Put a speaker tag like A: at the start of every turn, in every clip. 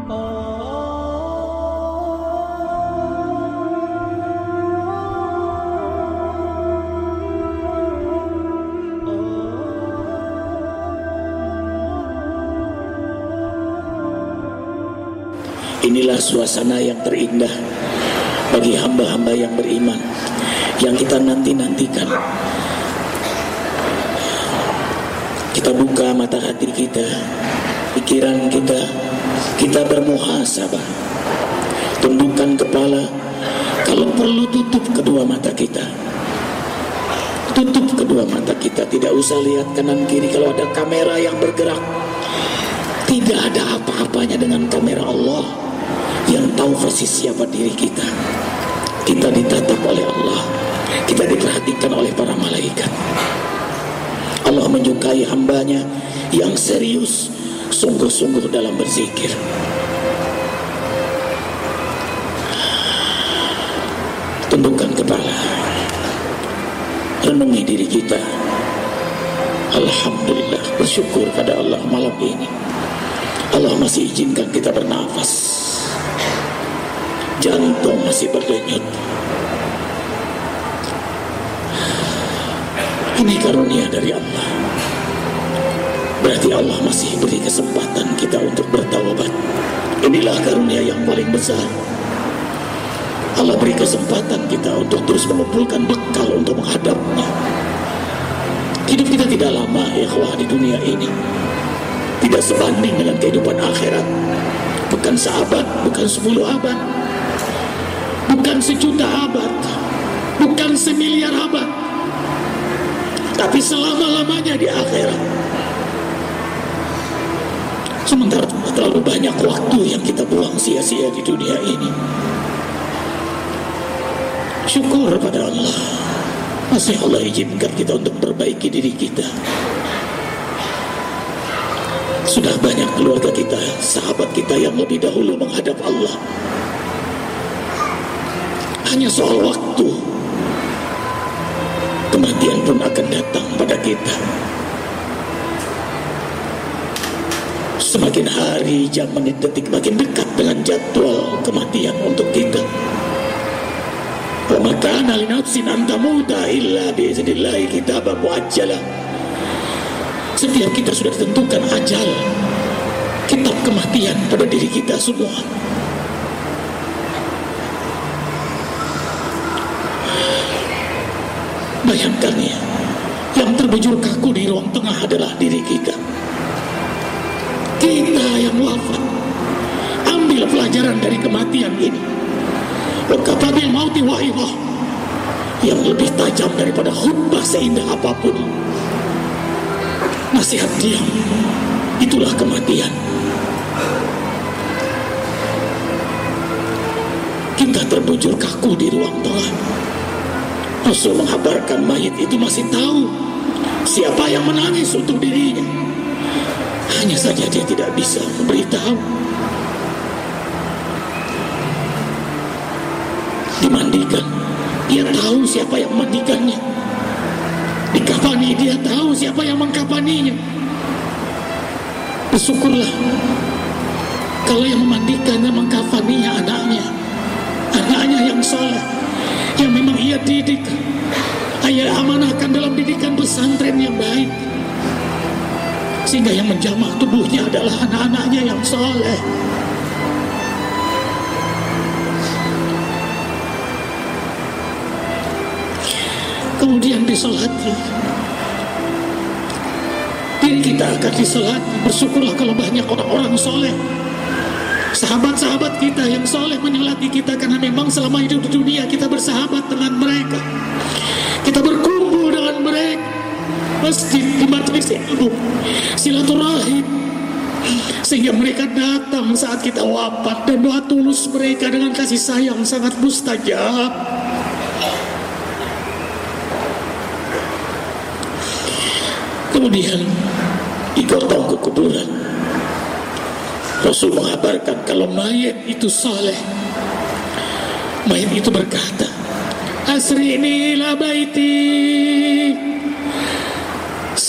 A: Inilah suasana yang terindah bagi hamba-hamba yang beriman, yang kita nanti-nantikan. Kita buka mata hati kita, pikiran kita, kita bermuhasabah, tundukkan kepala, kalau perlu tutup kedua mata kita. Tutup kedua mata kita, tidak usah lihat kanan kiri. Kalau ada kamera yang bergerak, tidak ada apa-apanya dengan kamera Allah yang tahu persis siapa diri kita. Kita ditatap oleh Allah, kita diperhatikan oleh para malaikat. Allah menyukai hambanya yang serius, sungguh-sungguh dalam berzikir. Tundukkan kepala, renungi diri kita. Alhamdulillah, bersyukur pada Allah malam ini Allah masih izinkan kita bernafas, jantung masih berdenyut. Ini karunia dari Allah. Berarti Allah masih beri kesempatan kita untuk bertaubat. Inilah karunia yang paling besar. Allah beri kesempatan kita untuk terus mengumpulkan bekal untuk menghadapnya. Hidup kita tidak lama, ikhwah, di dunia ini. Tidak sebanding dengan kehidupan akhirat. Bukan seabad, bukan 10 abad, bukan 1.000.000 abad, bukan 1.000.000.000 abad, tapi selama-lamanya di akhirat. Sementara terlalu banyak waktu yang kita buang sia-sia di dunia ini. Syukur pada Allah, masih Allah izinkan kita untuk perbaiki diri kita. Sudah banyak keluarga kita, sahabat kita yang lebih dahulu menghadap Allah. Hanya soal waktu, kematian pun akan datang pada kita. Semakin hari, jam, menit, detik makin dekat dengan jadwal kematian untuk kita. Wa ma kana li nafsin an tamuta illa bi idznillah kitaban muajjala. Setiap kita sudah ditentukan ajal, kitab kematian pada diri kita semua. Bayangkan ya, yang terbujur kaku di ruang tengah adalah diri kita. Kita yang wafat. Ambil pelajaran dari kematian ini. Wa kafa bil mauti wa'idhah, yang lebih tajam daripada khutbah seindah apapun. Nasihat diam, itulah kematian. Kita terbujur kaku di ruang tengah. Rasul menghabarkan mayit itu masih tahu siapa yang menangis untuk dirinya. Hanya saja dia tidak bisa memberitahu. Dimandikan, dia tahu siapa yang memandikannya. Dikafani, dia tahu siapa yang mengkafaninya. Bersyukurlah kalau yang memandikannya, mengkafaninya anaknya. Anaknya yang saleh, yang memang ia didik, ia amanahkan dalam didikan pesantren yang baik, sehingga yang menjamah tubuhnya adalah anak-anaknya yang saleh. Kemudian disolati, diri kita akan disolati. Bersyukurlah kalau banyak orang-orang soleh, sahabat-sahabat kita yang soleh menyolati kita, karena memang selama hidup di dunia kita bersahabat dengan mereka, kita berkumpul dengan mereka, masjid, di majelis ilmu, silaturahim, sehingga mereka datang saat kita wafat, dan doa tulus mereka dengan kasih sayang sangat mustajab. Kemudian digotong ke kuburan. Rasul mengabarkan kalau mayat itu saleh, mayat itu berkata, asrini ila baiti,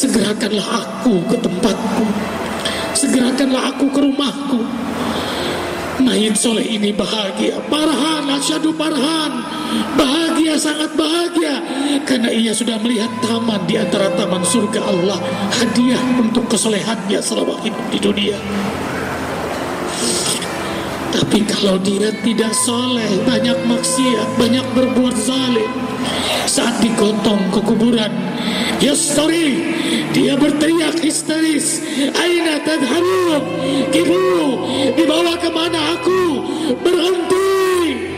A: segerakanlah aku ke tempatku, segerakanlah aku ke rumahku. Mayit soleh ini bahagia, parhan, asyadu parhan, bahagia, sangat bahagia, karena ia sudah melihat taman di antara taman surga Allah, hadiah untuk kesolehannya selama hidup di dunia. Tapi kalau dia tidak soleh, banyak maksiat, banyak berbuat zalim, saat digotong ke kuburan, yastari, dia berteriak histeris, aina tadharun, kibu, dibawa kemana aku, berhenti.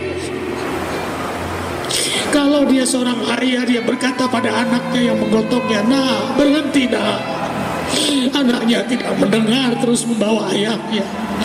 A: Kalau dia seorang ayah, dia berkata pada anaknya yang menggotongnya, nah berhenti nak. Anaknya tidak mendengar, terus membawa ayahnya.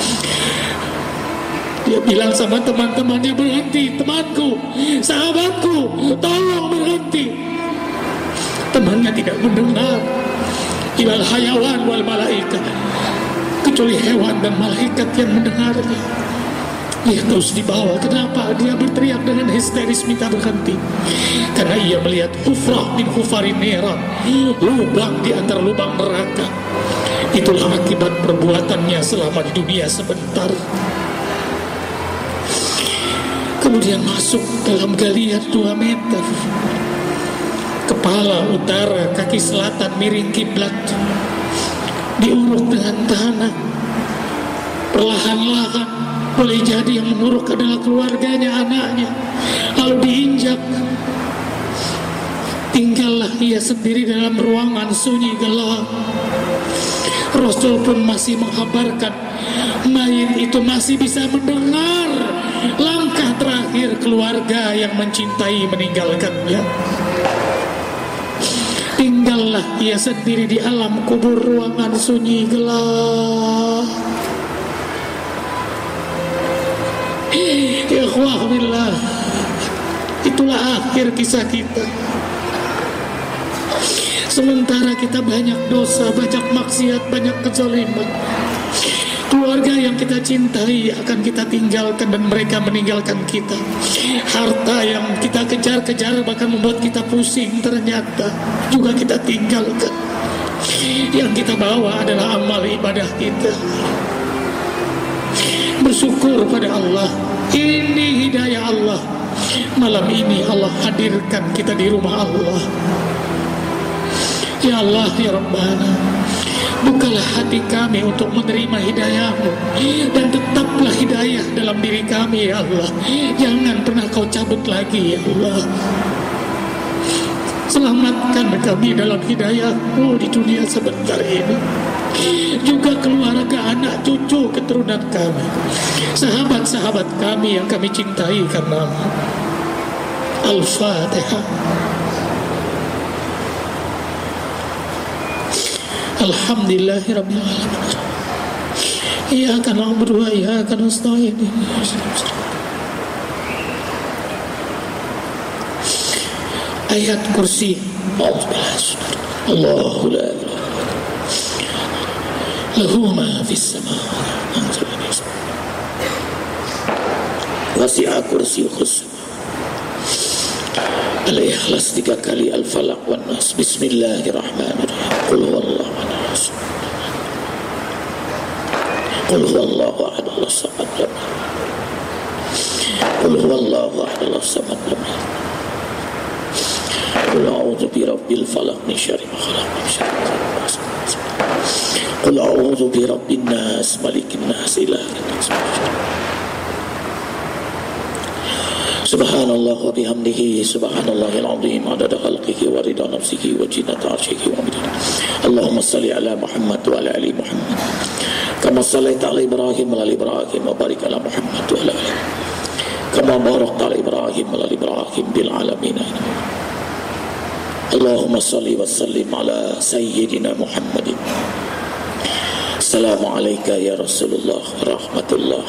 A: Dia bilang sama teman-temannya, berhenti, temanku, sahabatku, tolong berhenti. Temannya tidak mendengar. Ilal hayawan wal malaikat, kecuali hewan dan malaikat yang mendengarnya. Dia terus dibawa. Kenapa? Dia berteriak dengan histeris minta berhenti. Karena ia melihat hufrah min hufarin neran, lubang di antara lubang neraka. Itulah akibat perbuatannya selama di dunia sebentar. Kemudian masuk dalam galian 2 meter. Kepala utara, kaki selatan miring kiblat, diuruk dengan tanah. Perlahan-lahan, boleh jadi yang menguruk adalah keluarganya, anaknya. Lalu diinjak. Tinggallah ia sendiri dalam ruangan sunyi gelap. Rasul pun masih menghabarkan, mayit itu masih bisa mendengar langkah terakhir keluarga yang mencintai meninggalkannya. Tinggallah ia sendiri di alam kubur, ruangan sunyi gelap. Ikhwah billah, itulah akhir kisah kita. Sementara kita banyak dosa, banyak maksiat, banyak kezaliman. Keluarga yang kita cintai akan kita tinggalkan dan mereka meninggalkan kita. Harta yang kita kejar-kejar bahkan membuat kita pusing, ternyata juga kita tinggalkan. Yang kita bawa adalah amal ibadah kita. Bersyukur pada Allah, ini hidayah Allah. Malam ini Allah hadirkan kita di rumah Allah. Ya Allah, ya Rabbana, bukalah hati kami untuk menerima hidayah-Mu, dan tetaplah hidayah dalam diri kami, ya Allah. Jangan pernah Kau cabut lagi, ya Allah. Selamatkan kami dalam hidayah-Mu di dunia sebentar ini. Juga keluarga, anak, cucu, keturunan kami, sahabat-sahabat kami yang kami cintai karena-Mu. Al-Fatihah. Alhamdulillahirabbil alamin. Iyyaka na'budu wa iyyaka nasta'in. Ayat kursi. Allahu la ilaha lahu ma fis samawati wasi'a kursiyyuhus. Al-Ikhlas 3 kali, Al-Falaq wan Nas. Bismillahirrahmanirrahim. Qul huwallahu ahad. Qul huwallahu ahad, Allahu samad. Qul huwallahu ahad, Allahu samad. Qul a'udzu birabbil falaq min syarri ma khalaq, min syarri ma khalaq. Qul a'udzu birabbin nas, malikin nas, ilahin nas. Subhanallah wa bihamdihi, subhanallahil azim, adada khalqihi wa rida nafsihi wa zinata arshihi wa midada. Allahumma salli ala Muhammad wa ala ali Muhammad kama sallaita ala Ibrahim wa ala Ibrahim, wa barik ala Muhammad wa ala ali kama barakta ala Ibrahim wa ala Ibrahim bil alamin. Allahumma salli wa sallim ala sayyidina Muhammadin. Assalamu alayka ya Rasulullah wa rahmatullah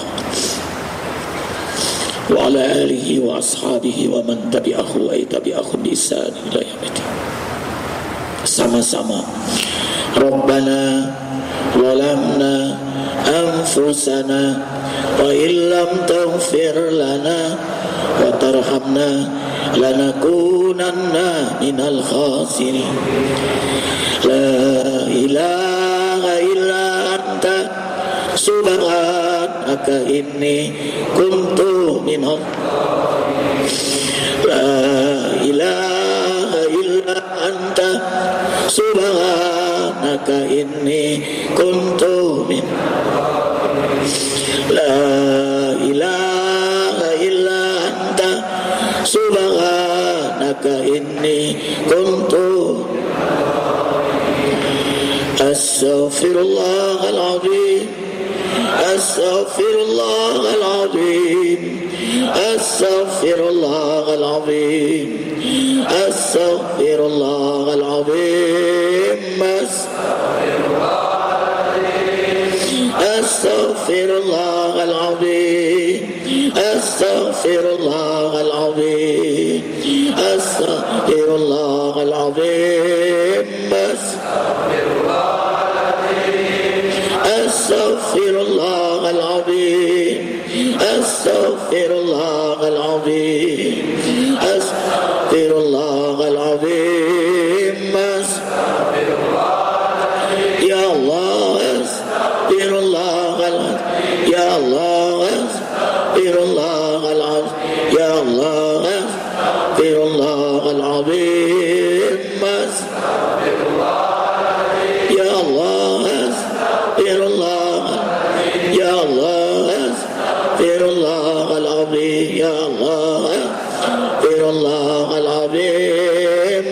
A: wa ala alihi wa ashabihi wa man tabi'ahu wa tabi'ahum bi ihsan ila yaumil. Sama-sama. Rabbana walamna anfusana wa illam taghfir lana wa tarhamna lanakunanna minal khasirin. La ilaha illa anta subhanaka subhanaka inni kuntu minal la ilaha illa anta subhanaka inni kuntu min la ilaha illa anta subhanaka inni kuntu astaghfirullahal azim astaghfirullahal azim astaghfirullahal azim astaghfirullahal azim astaghfirullahal azim astaghfirullahal azim astaghfirullahal azim astaghfirullahal azim astaghfirullahal azim astaghfirullahal azim ya Allah astaghfirullahal ya Allah astaghfirullahal ya Allah astaghfirullahal azim ya Allah astaghfirullah ya Allah astaghfirullahal azim ya Allah astaghfirullahal azim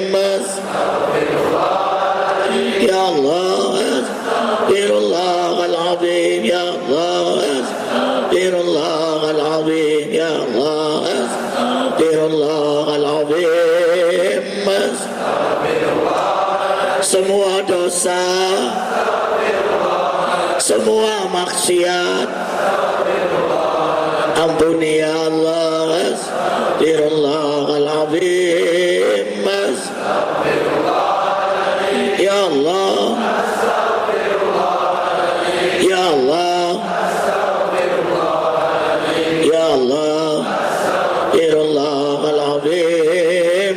A: ya Allah astaghfirullahal azim ya Allah astaghfirullahal azim ya Allah astaghfirullahal azim semua dosa semua maksiat ampuni ya Allah astaghfirullahal azim ya Allah ya Allah ya Allah astaghfirullahal azim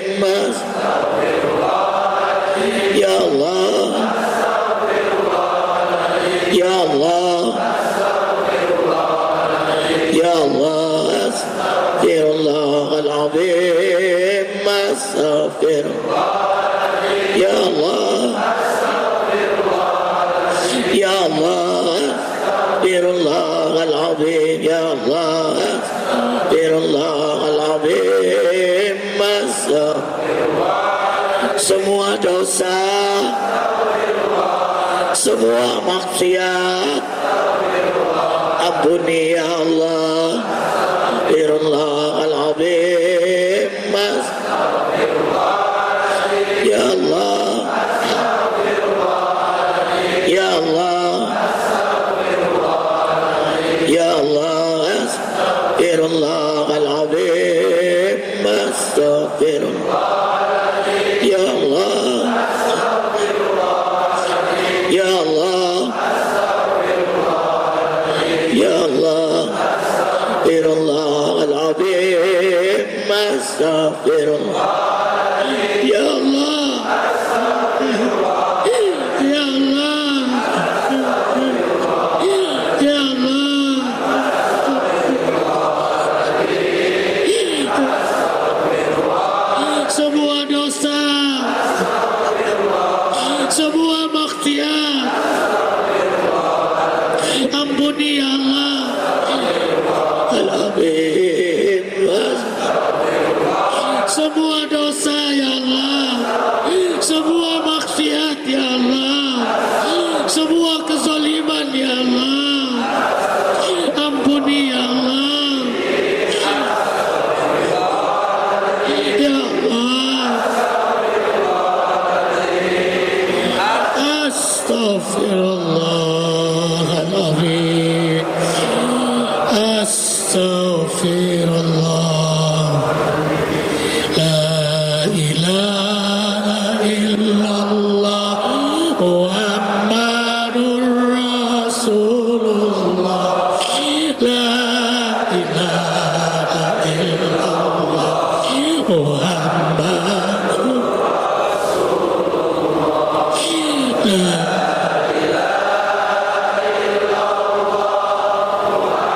A: ya Allah ya Allah ya Allah astaghfirullahal azim astaghfirullah ya Allah ya Allah astaghfirullahal azim ya Allah astaghfirullahal azim semua dosa semua maksiat ampuni ya Allah astaghfirullahal azim ya Allah ya Allah ya Allah astaghfirullahal azim astaghfirullah ya Allah ya Allah ya Allah astaghfirullahal azim astaghfirullah ya Allah ya Allah ya Allah semua dosa semua maksiat ampuni ya Allah al-azim semua dosa ya Allah semua maksiat ya Allah semua kezaliman ya Allah ampuni ya Allah ya Allah astaghfirullahaladzim astaghfirullah la ilaha illallah Muhammadur Rasulullah la ilaha illallah Muhammadur Rasulullah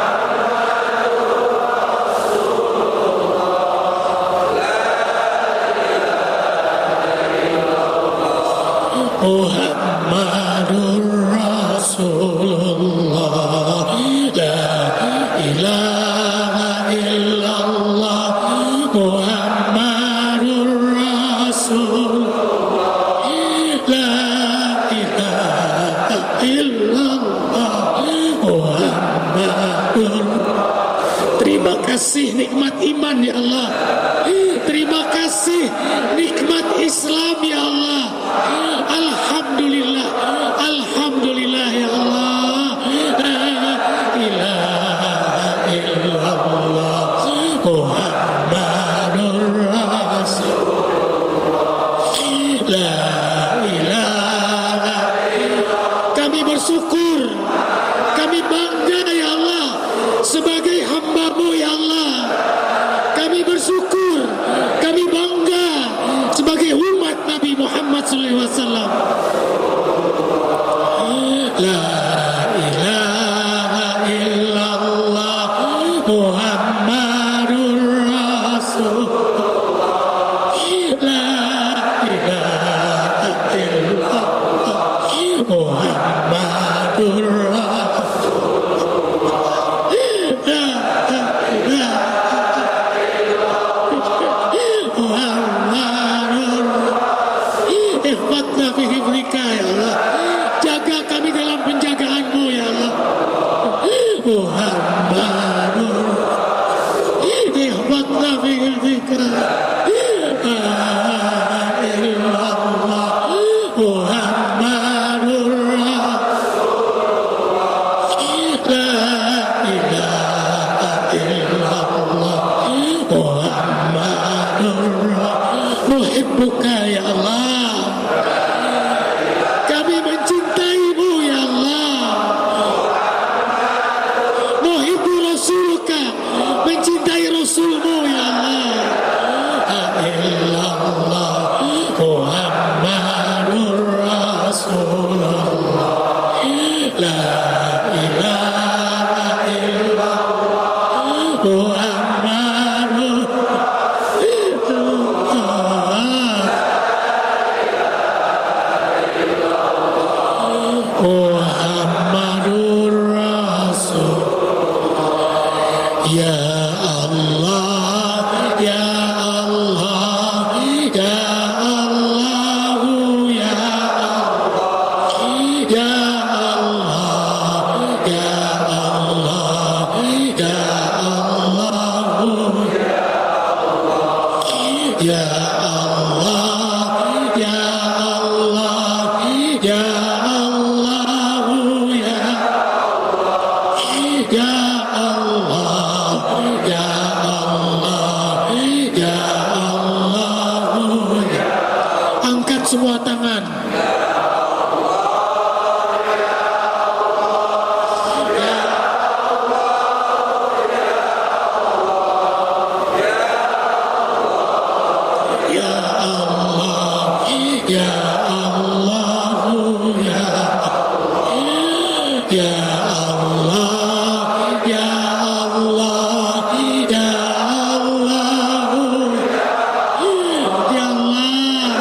A: ilaha illallah Muhammadur Rasulullah. La ilaha illallah Muhammadur. Terima kasih nikmat iman ya Allah. Terima kasih nikmat Islam ya Allah. Alhamdulillah, alhamdulillah ya Allah. La ilaha illallah Muhammadur Rasulullah. La ilaha. Kami bersyukur, kami bangga ya Allah sebagai hamba-Mu ya Allah. Kami bersyukur, kami bangga sebagai umat Nabi Muhammad SAW. La ilaha illallah Muhammadur Rasulullah. La ilaha illallah Muhammadur Rasulullah. La ihfatna fi hifdika ya Allah. Jaga kami dalam penjagaan-Mu ya Allah. Muhammadur. Ihfatna fi hifdika. Allah Muhammadur Rasulullah. La ilaha illallah Muhammadur Rasulullah. Muhibbuka ya Allah. Kami mencintai-Mu ya Allah. Muhibbu Rasulka, mencintai Rasul-Mu ya Allah. Illallah Muhammadur Rasulullah. La ilaha illallah Muhammadur Muhammadur Rasul. Ya Allah, ya Allah, ya Allah, ya Allah, ya Allah, ya Allah, ya Allah, ya Allah, ya Allah, ya semua tangan. Ya Allah, ya Allah, ya Allah, ya Allah, ya Allah, ya Allah.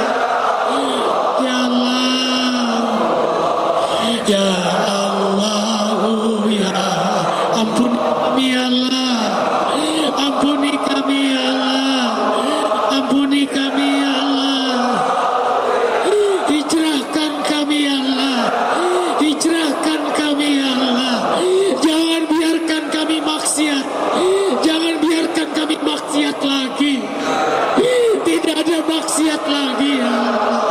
A: Ya Allah, ya ampuni kami ya Allah, ampuni kami ya Allah, ampuni kami ya Allah, hijrahkan kami ya Allah, hijrahkan kami ya Allah, jangan biarkan kami maksiat, jangan biarkan kami maksiat lagi, tidak ada maksiat lagi ya Allah.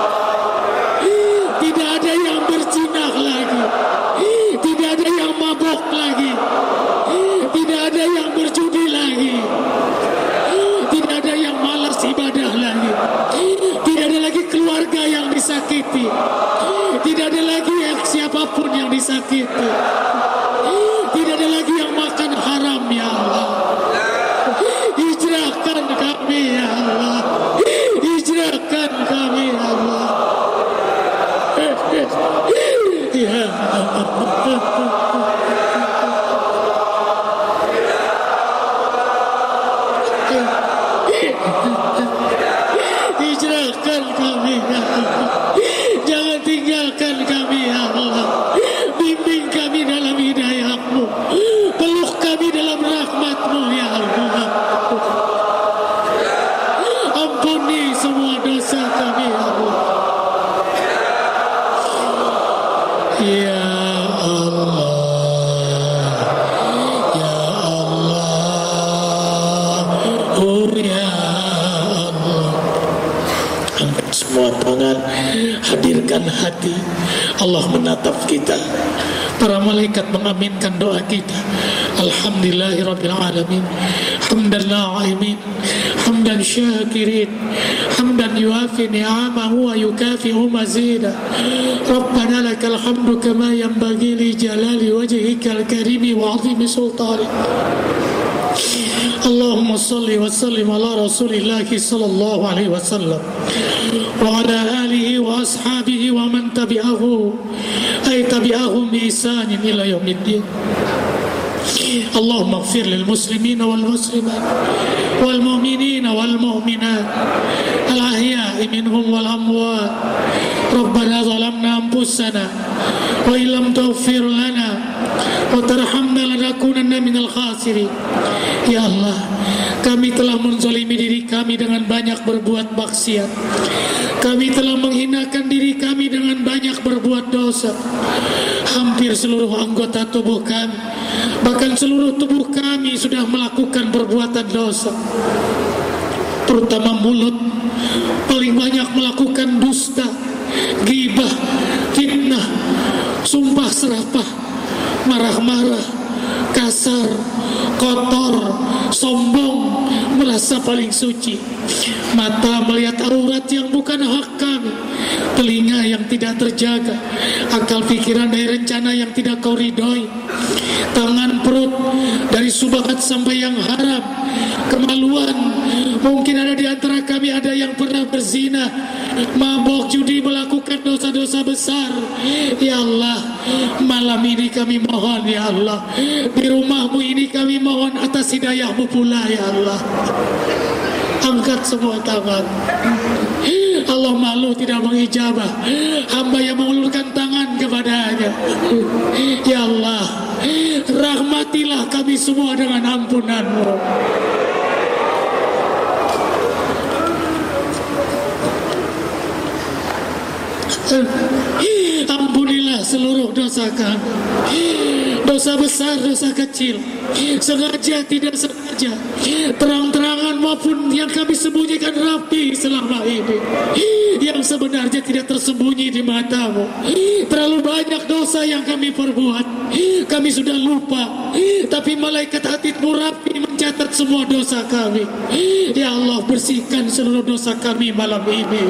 A: Tidak ada yang berzinah lagi, tidak ada yang mabok lagi, tidak ada yang berjudi lagi, tidak ada yang malas ibadah lagi, tidak ada lagi keluarga yang disakiti, tidak ada lagi yang siapapun yang disakiti, tidak ada lagi yang makan haram ya Allah. Hijrahkan kami ya Allah, hijrahkan kami ya Allah. Ya hijrahkan kami ya Allah. Jangan tinggalkan kami ya Allah. Bimbing kami dalam
B: kami dalam rahmat-Mu ya Allah. Ampuni semua dosa kami ya Allah. Ya Allah, ya Allah, oh ya Allah. Angkat semua tangan, hadirkan hati. Allah menatap kita. Para malaikat mengaminkan doa kita. Alhamdulillahirabbil alamin. Hamdan na'imin, hamdan syakirin, hamdan yuafi ni'amahu wa yukafi'u mazida. Rabbana lakal hamdu kama yanbaghi li jalali wajhikal karimi wa 'azimi sultanik. Allahumma salli wa sallim ala Rasulillah sallallahu alaihi wasallam wa ala alihi wa ashabihi wa man tabi'ahu ay tabi'ahum bi ihsanin ila yaumiddin. Allahumma ighfir lil muslimina wal muslimat wal mu'minina wal mu'minat al ahya'i minhum wal amwat. Rabbana zalamna anfusana wa illam taghfir lana wa tarhamna lanakunanna minal khasirin. Ya Allah, kami telah menzalimi diri kami dengan banyak berbuat maksiat. Kami telah menghinakan diri kami dengan banyak berbuat dosa. Hampir seluruh anggota tubuh kami, bahkan seluruh tubuh kami sudah melakukan perbuatan dosa. Terutama mulut paling banyak melakukan dusta, ghibah, fitnah, sumpah serapah, marah-marah, kasar, kotor, sombong, merasa paling suci. Mata melihat aurat yang bukan hak kami, telinga yang tidak terjaga, akal pikiran dari rencana yang tidak kau ridhoi, tangan perut dari subhat sampai yang haram, kemaluan. Mungkin ada di antara kami ada yang pernah berzina, mabok, judi, melakukan dosa-dosa besar. Ya Allah, malam ini kami mohon ya Allah, di rumah-Mu ini kami mohon atas hidayah-Mu pula ya Allah. Angkat semua tangan. Allah malu tidak mengijabah hamba yang mengulurkan tangan kepada-Nya. Ya Allah, rahmatilah kami semua dengan ampunan-Mu. Ampunilah seluruh dosa kami, dosa besar, dosa kecil, sengaja tidak sengaja, terang-terangan maupun yang kami sembunyikan rapi selama ini, yang sebenarnya tidak tersembunyi di mata-Mu. Terlalu banyak dosa yang kami perbuat, kami sudah lupa, tapi malaikat hati-Mu rapi mencatat semua dosa kami. Ya Allah, bersihkan seluruh dosa kami malam ini.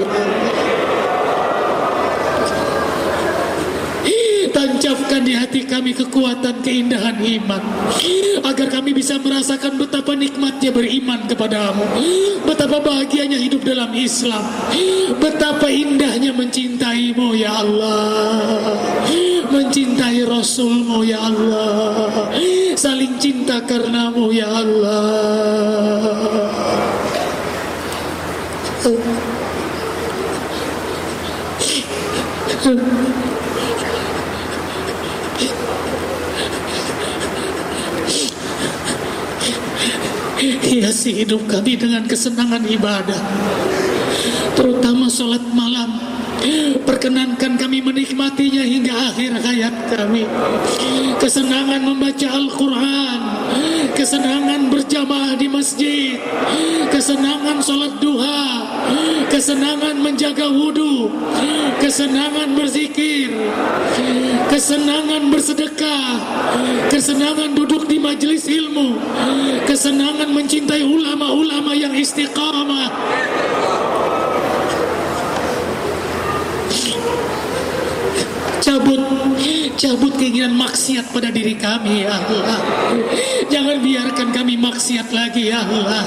B: Tancapkan di hati kami kekuatan keindahan iman, agar kami bisa merasakan betapa nikmatnya beriman kepada-Mu, betapa bahagianya hidup dalam Islam, betapa indahnya mencintai-Mu ya Allah, mencintai Rasul-Mu ya Allah, saling cinta karena-Mu ya Allah. Hiasi hidup kami dengan kesenangan ibadah, terutama sholat malam. Perkenankan kami menikmatinya hingga akhir hayat kami. Kesenangan membaca Al-Quran, kesenangan berjamaah di masjid, kesenangan sholat duha, kesenangan menjaga wudu, kesenangan berzikir, kesenangan bersedekah, kesenangan duduk di majelis ilmu, kesenangan mencintai ulama-ulama yang istiqamah. Cabut keinginan maksiat pada diri kami ya Allah. Jangan biarkan kami maksiat lagi ya Allah.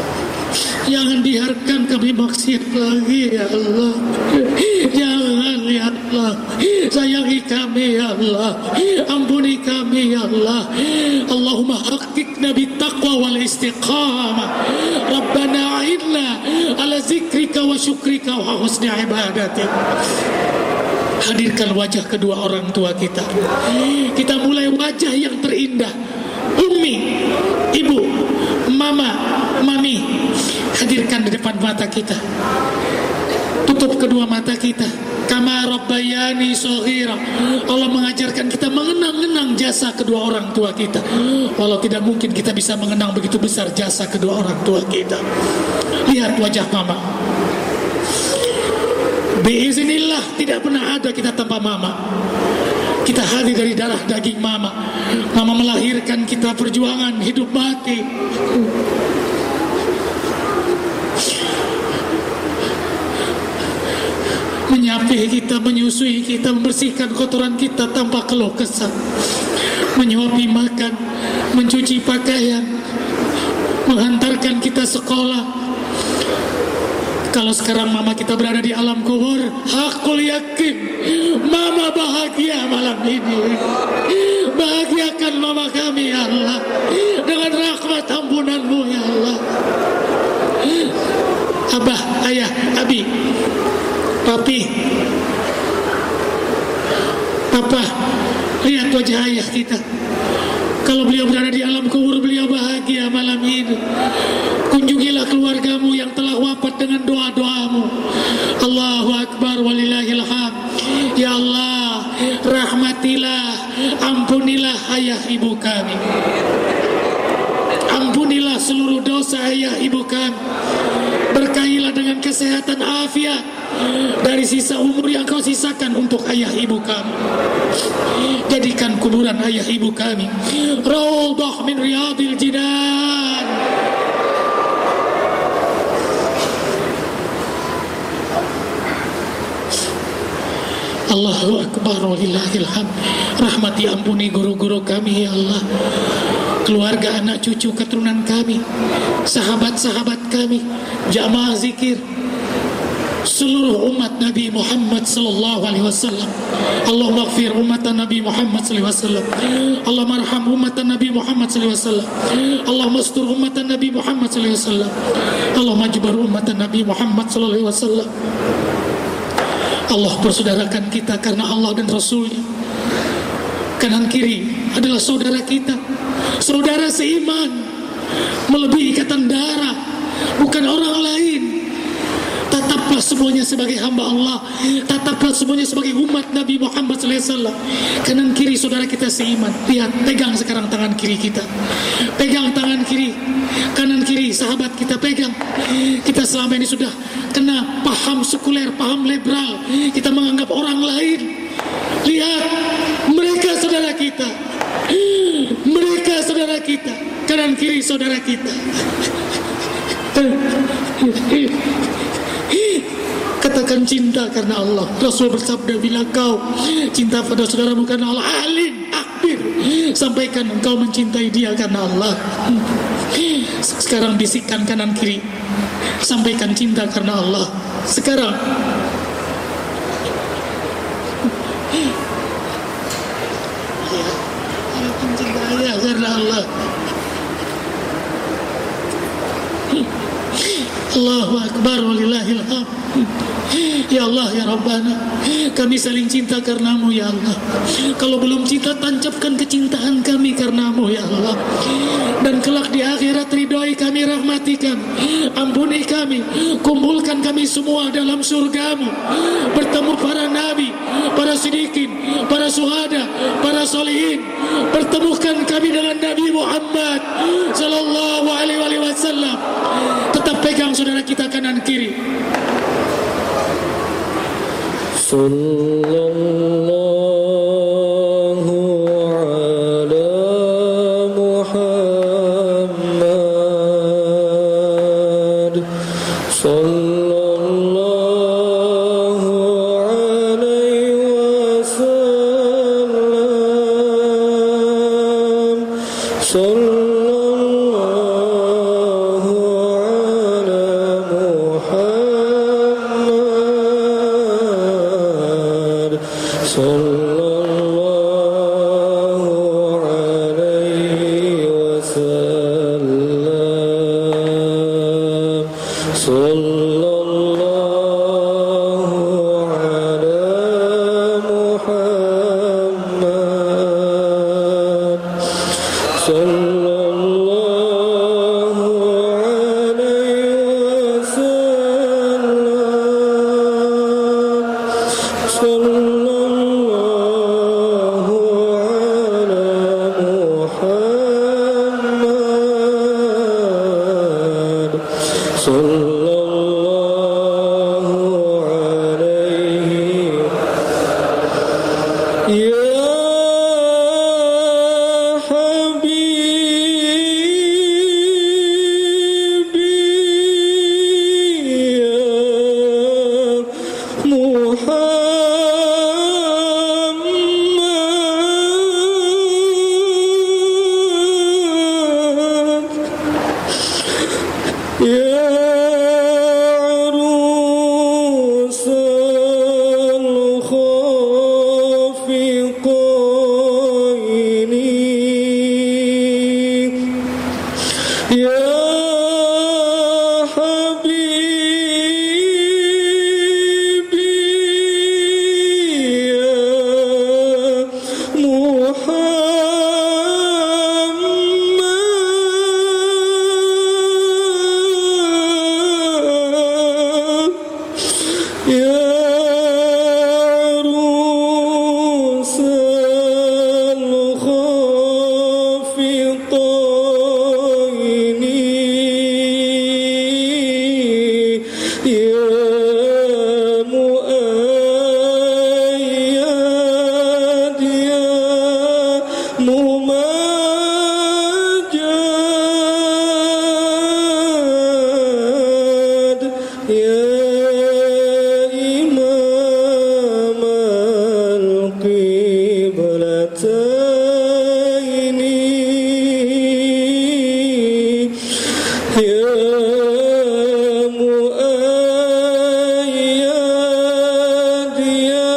B: Jangan biarkan kami maksiat lagi ya Allah. Jangan kami ya Allah, sayangi kami ya Allah, ampuni kami ya Allah. Allahumma haqiqna bittaqwa wal istiqamah. Rabbana a'inna ala zikrika wa syukrika wa husni ibadatik. Hadirkan wajah kedua orang tua kita. Kita mulai wajah yang terindah. Ummi, ibu, mama, mami, hadirkan di depan mata kita. Tutup kedua mata kita. Kama rabbayani shaghira. Allah mengajarkan kita mengenang-enang jasa kedua orang tua kita. Walau tidak mungkin kita bisa mengenang begitu besar jasa kedua orang tua kita. Lihat wajah mama. Biiznillah tidak pernah ada kita tanpa mama. Kita hadir dari darah daging mama. Mama melahirkan kita, perjuangan hidup mati. Menyapih kita, menyusui kita, membersihkan kotoran kita tanpa keluh kesah, menyuapi makan, mencuci pakaian, menghantarkan kita sekolah. Kalau sekarang mama kita berada di alam kubur, aku yakin mama bahagia malam ini. Bahagiakan mama kami ya Allah dengan rahmat ampunan-Mu ya Allah. Abah, ayah, abi, papi, papa, lihat wajah ayah kita. Kalau beliau berada di alam kubur, beliau bahagia malam ini. Kunjungilah keluargamu yang telah wafat dengan doa-doamu. Allahu Akbar walillahil hamd. Ya Allah, rahmatilah, ampunilah ayah ibu kami. Ampunilah seluruh dosa ayah ibu kami. Berkahilah dengan kesehatan afiat dari sisa umur yang Kau sisakan untuk ayah ibu kami. Jadikan kuburan ayah ibu kami raudhah min riyadil jinan. Allahu Akbar walillahil hamd. Rahmati, ampuni guru-guru kami ya Allah, keluarga, anak cucu, keturunan kami, sahabat-sahabat kami, jamaah zikir, seluruh umat Nabi Muhammad sallallahu alaihi wasallam. Allahumma ighfir umat Nabi Muhammad sallallahu alaihi wasallam. Allahumma arham umat Nabi Muhammad sallallahu alaihi wasallam. Allahumma astur umat Nabi Muhammad sallallahu alaihi wasallam. Allahumma jbar umat Nabi Muhammad sallallahu alaihi wasallam. Allah persaudarakan kita karena Allah dan Rasulnya. Kanan kiri adalah saudara kita, saudara seiman, melebihi ikatan darah, bukan orang lain. Tataplah semuanya sebagai hamba Allah, tataplah semuanya sebagai umat Nabi Muhammad SAW. Kanan kiri saudara kita seiman. Lihat, pegang sekarang tangan kiri kita, pegang tangan kiri, kanan kiri sahabat kita pegang. Kita selama ini sudah kena paham sekuler, paham liberal, kita menganggap orang lain. Lihat, mereka saudara kita, mereka saudara kita, kanan kiri saudara kita. Katakan cinta karena Allah. Rasul bersabda, bila kau cinta pada saudaramu karena Allah, alim, akbir, sampaikan engkau mencintai dia karena Allah. Sekarang bisikkan kanan kiri, sampaikan cinta karena Allah. Sekarang ya, karena Allah. Allahu Akbar walillahil hamd. Ya Allah, ya Rabbana, kami saling cinta karena-Mu ya Allah. Kalau belum cinta, tancapkan kecintaan kami karena-Mu ya Allah. Dan kelak di akhirat ridhoi kami, rahmati kami, ampuni kami, kumpulkan kami semua dalam surga-Mu, bertemu para nabi, para siddiqin, para syuhada, para sholihin. Pertemukan kami dengan Nabi Muhammad sallallahu alaihi wasallam. Tetap pegang saudara kita kanan kiri.
C: Sallallahu ala Muhammad. Sallallahu alaihi wasallam. Sallallahu ala Muhammad. sallallahu alaihi wasallam, sallallahu ala Muhammad, sallallahu alaihi wasallam, sallallahu ala Muhammad, sallallahu alaihi. Ya Habibi, ya Muhammad, ya arusal khafiqaini, ya Habibi, ya Muhammad, ya arusal khafiqaini, ya muayyad, ya mumajjad, ya imam al-qiblataini, ya muayyad, ya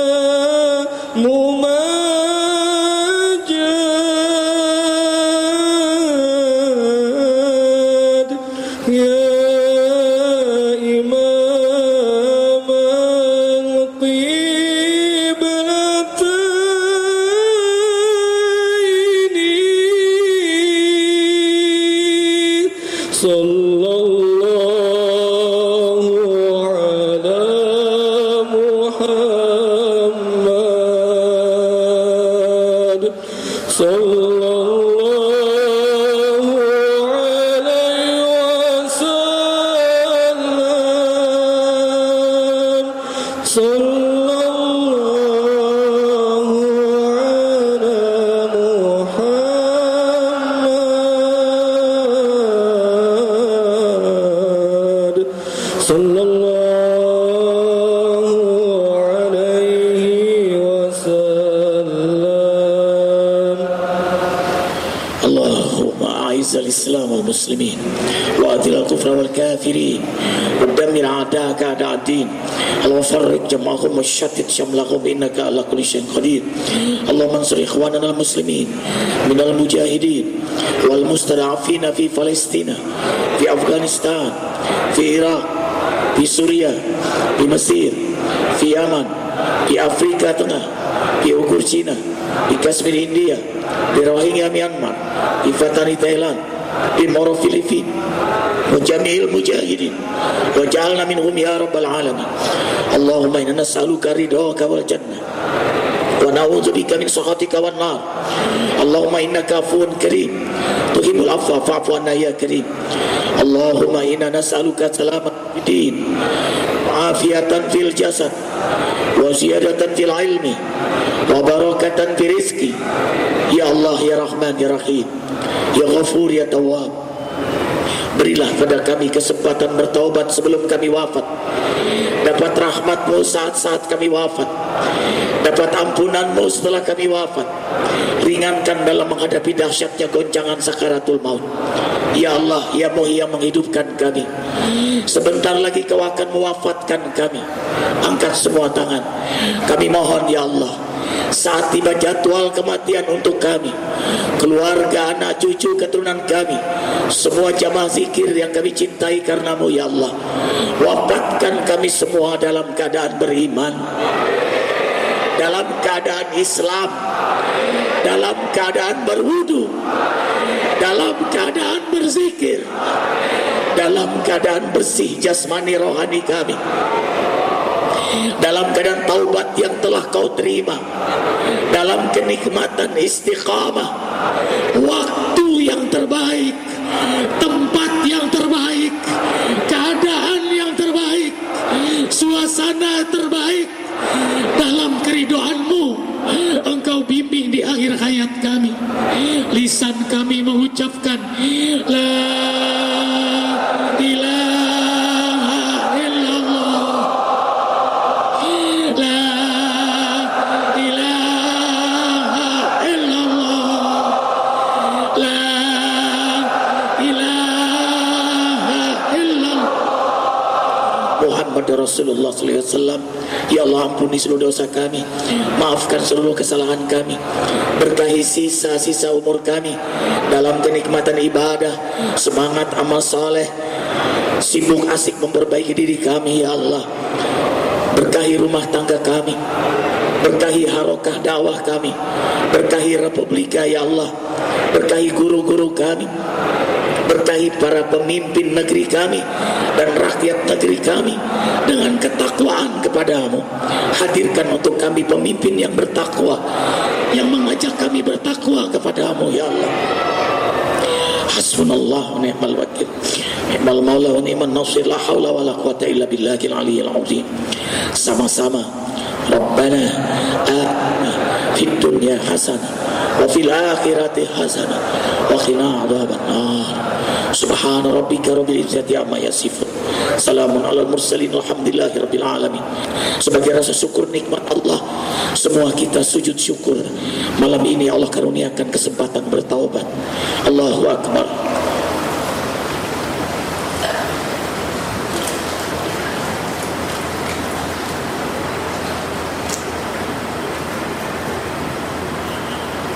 C: mumajjad, ya imam al-qiblataini, sallallahu ala Muhammad, sallallahu alaihi wasallam, sallallahu ala Muhammad, sallallahu alaihi wasallam.
A: اللهم أعز الإسلام والمسلمين وأذل الكفر والكافرين ودمر أعداءك أعداء الدين. اللهم فرج جمعهم وشتت شملهم إنك على كل شيء قدير. اللهم انصر إخواننا المسلمين من المجاهدين والمستضعفين في فلسطين، في أفغانستان، في العراق، في سوريا، في مصر، في يمن، في أفريقيا Tengah, di Uighur Cina, di Kashmir India, di Rohingya Myanmar, di Fatani Thailand, di Moro Filipina, wa jami'il mujahidin wa ja'alna minhum ya rabbal alamin. Allahumma inna nas'aluka ridhaka wal jannah wa na'udzubika min sakhatika wan nar. Allahumma innaka afuwun karim tuhibbul afwa fa'fu anna ya karim. Allahumma inna nas'aluka salamat fid din wa afiyatan fil jasad wa ziyadatan fil ilmi wa barakatan fil rizqi. Ya Allah, ya Rahman, ya Rahim, ya Ghafur, ya Tawwab, berilah pada kami kesempatan bertaubat sebelum kami wafat, dapat rahmat-Mu saat-saat kami wafat, dapat ampunan-Mu setelah kami wafat, ringankan dalam menghadapi dahsyatnya goncangan sakaratul maut. Ya Allah, ya Muhyi yang menghidupkan kami, sebentar lagi Kau akan mewafatkan kami. Angkat semua tangan, kami mohon ya Allah, saat tiba jadwal kematian untuk kami, keluarga, anak, cucu, keturunan kami, semua jamaah zikir yang kami cintai karenamu ya Allah, wafatkan kami semua dalam keadaan beriman, dalam keadaan Islam, dalam keadaan berwudu, dalam keadaan berzikir, dalam keadaan bersih jasmani rohani kami, dalam keadaan taubat yang telah kau terima, dalam kenikmatan istiqamah, waktu yang terbaik, tempat yang terbaik, keadaan yang terbaik, suasana terbaik, dalam keridoanmu Engkau bimbing di akhir hayat kami. Lisan kami mengucapkan la ilaha illallah, la ilaha illallah, la ilaha illallah Muhammad Rasulullah sallallahu alaihi wasallam. Ya Allah, ampuni seluruh dosa kami, maafkan seluruh kesalahan kami, berkahi sisa-sisa umur kami dalam kenikmatan ibadah, semangat amal saleh, sibuk asik memperbaiki diri kami ya Allah. Berkahi rumah tangga kami, berkahi harokah dakwah kami, berkahi Republika ya Allah, berkahi guru-guru kami, berkahi para pemimpin negeri kami dan rakyat negeri kami dengan ketakwaan kepadamu. Hadirkan untuk kami pemimpin yang bertakwa, yang mengajak kami bertakwa kepadamu ya Allah. Hasbunallah wa ni'mal wakil, ni'mal maula wa ni'man nasir, la haula wa la quwata illa billahil aliyyil azim. Sama-sama Rabbana atina fid dunya hasanah wa fil akhirati hasanah wa qina adzabannar. Subhana rabbika rabbil izzati amma yasifun, salamun alal mursalin, alhamdulillahi rabbil alamin. Sebagai rasa syukur nikmat Allah, semua kita sujud syukur. Malam ini Allah karuniakan kesempatan bertaubat. Allahu akbar.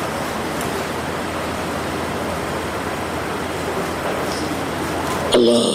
A: Allah